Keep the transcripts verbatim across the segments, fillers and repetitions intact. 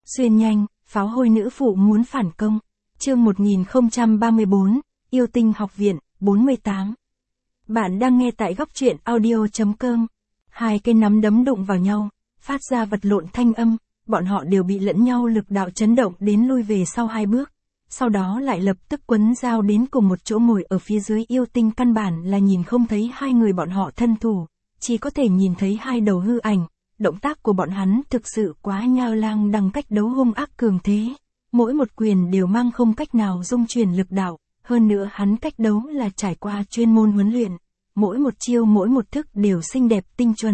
Xuyên nhanh, pháo hôi nữ phụ muốn phản công. Chương một nghìn không trăm ba mươi bốn, Yêu tinh học viện, bốn mươi tám. Bạn đang nghe tại góc truyện audio.com. Hai cây nắm đấm đụng vào nhau, phát ra vật lộn thanh âm, bọn họ đều bị lẫn nhau lực đạo chấn động đến lui về sau hai bước. Sau đó lại lập tức quấn dao đến cùng một chỗ ngồi ở phía dưới. Yêu tinh căn bản là nhìn không thấy hai người bọn họ thân thủ, chỉ có thể nhìn thấy hai đầu hư ảnh. Động tác của bọn hắn thực sự quá nhao lang đằng cách đấu hung ác cường thế. Mỗi một quyền đều mang không cách nào dung chuyển lực đạo, hơn nữa hắn cách đấu là trải qua chuyên môn huấn luyện. Mỗi một chiêu mỗi một thức đều xinh đẹp tinh chuẩn.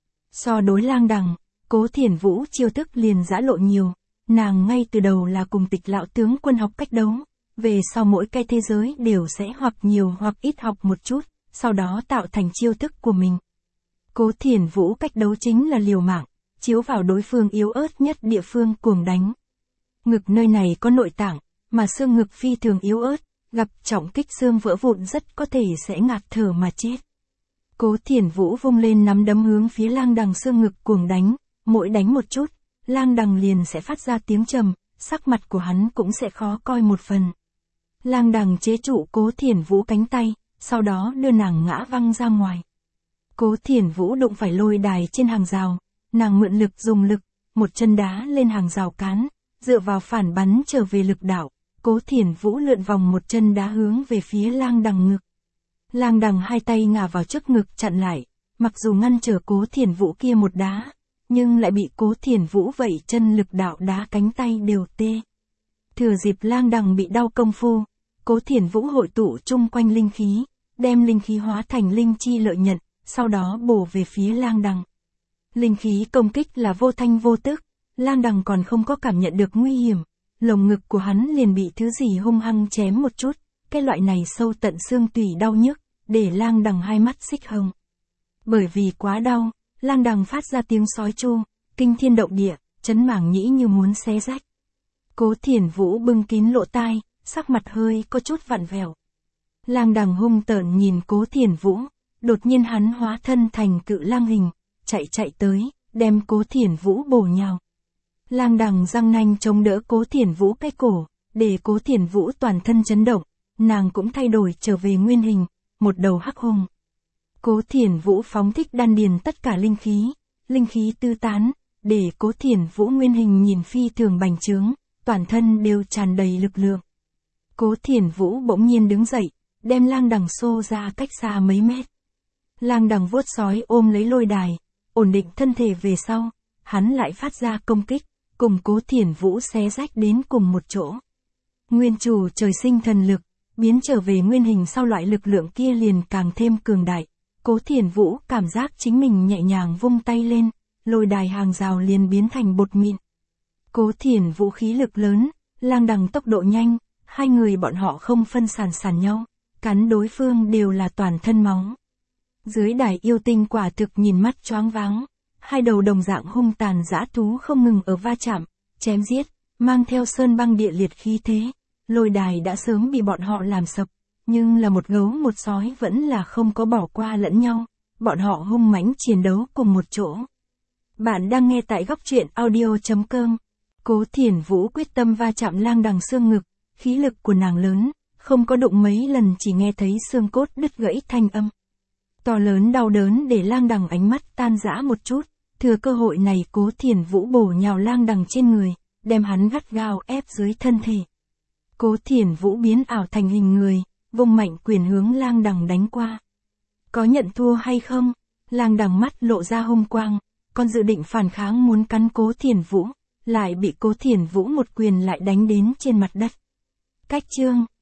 So đối lang đằng, Cố Thiển Vũ chiêu thức liền giã lộ nhiều. Nàng ngay từ đầu là cùng Tịch lão tướng quân học cách đấu. Về sau mỗi cái thế giới đều sẽ hoặc nhiều hoặc ít học một chút, sau đó tạo thành chiêu thức của mình. Cố Thiển Vũ cách đấu chính là liều mạng, chiếu vào đối phương yếu ớt nhất địa phương cuồng đánh. Ngực nơi này có nội tạng, mà xương ngực phi thường yếu ớt, gặp trọng kích xương vỡ vụn rất có thể sẽ ngạt thở mà chết. Cố Thiển Vũ vung lên nắm đấm hướng phía lang đằng xương ngực cuồng đánh, mỗi đánh một chút, lang đằng liền sẽ phát ra tiếng trầm, sắc mặt của hắn cũng sẽ khó coi một phần. Lang đằng chế trụ Cố Thiển Vũ cánh tay, sau đó đưa nàng ngã văng ra ngoài. Cố Thiển Vũ đụng phải lôi đài trên hàng rào, nàng mượn lực dùng lực, một chân đá lên hàng rào cán, dựa vào phản bắn trở về lực đạo, Cố Thiển Vũ lượn vòng một chân đá hướng về phía lang đằng ngực. Lang đằng hai tay ngả vào trước ngực chặn lại, mặc dù ngăn trở Cố Thiển Vũ kia một đá, nhưng lại bị Cố Thiển Vũ vẩy chân lực đạo đá cánh tay đều tê. Thừa dịp lang đằng bị đau công phu, Cố Thiển Vũ hội tụ chung quanh linh khí, đem linh khí hóa thành linh chi lợi nhận, sau đó bổ về phía lang đằng. Linh khí công kích là vô thanh vô tức, lang đằng còn không có cảm nhận được nguy hiểm, lồng ngực của hắn liền bị thứ gì hung hăng chém một chút, cái loại này sâu tận xương tủy đau nhức, để lang đằng hai mắt xích hồng. Bởi vì quá đau, lang đằng phát ra tiếng sói chu, kinh thiên động địa, chấn màng nhĩ như muốn xé rách. Cố Thiển Vũ bưng kín lỗ tai, sắc mặt hơi có chút vặn vẹo. Lang đằng hung tợn nhìn Cố Thiển Vũ. Đột nhiên hắn hóa thân thành cự lang hình, chạy chạy tới, đem Cố Thiển Vũ bổ nhào. Lang đằng răng nanh chống đỡ Cố Thiển Vũ cái cổ, để Cố Thiển Vũ toàn thân chấn động, nàng cũng thay đổi trở về nguyên hình, một đầu hắc hùng. Cố Thiển Vũ phóng thích đan điền tất cả linh khí, linh khí tư tán, để Cố Thiển Vũ nguyên hình nhìn phi thường bành trướng, toàn thân đều tràn đầy lực lượng. Cố Thiển Vũ bỗng nhiên đứng dậy, đem lang đằng xô ra cách xa mấy mét. Lang đằng vuốt sói ôm lấy lôi đài, ổn định thân thể về sau, hắn lại phát ra công kích, cùng Cố Thiển Vũ xé rách đến cùng một chỗ. Nguyên chủ trời sinh thần lực, biến trở về nguyên hình sau loại lực lượng kia liền càng thêm cường đại. Cố Thiển Vũ cảm giác chính mình nhẹ nhàng vung tay lên, lôi đài hàng rào liền biến thành bột mịn. Cố Thiển Vũ khí lực lớn, lang đằng tốc độ nhanh, hai người bọn họ không phân sàn sàn nhau, cắn đối phương đều là toàn thân máu. Dưới đài yêu tinh quả thực nhìn mắt choáng váng, hai đầu đồng dạng hung tàn dã thú không ngừng ở va chạm, chém giết, mang theo sơn băng địa liệt khí thế. Lôi đài đã sớm bị bọn họ làm sập, nhưng là một gấu một sói vẫn là không có bỏ qua lẫn nhau, bọn họ hung mãnh chiến đấu cùng một chỗ. Bạn đang nghe tại góc truyện audio.com. Cố Thiển Vũ quyết tâm va chạm lang đằng xương ngực, khí lực của nàng lớn, không có đụng mấy lần chỉ nghe thấy xương cốt đứt gãy thanh âm. To lớn đau đớn để lang đằng ánh mắt tan rã một chút, thừa cơ hội này Cố Thiển Vũ bổ nhào lang đằng trên người, đem hắn gắt gao ép dưới thân thể. Cố Thiển Vũ biến ảo thành hình người, vung mạnh quyền hướng lang đằng đánh qua. Có nhận thua hay không? Lang đằng mắt lộ ra hung quang, còn dự định phản kháng muốn cắn Cố Thiển Vũ, lại bị Cố Thiển Vũ một quyền lại đánh đến trên mặt đất. Cách chương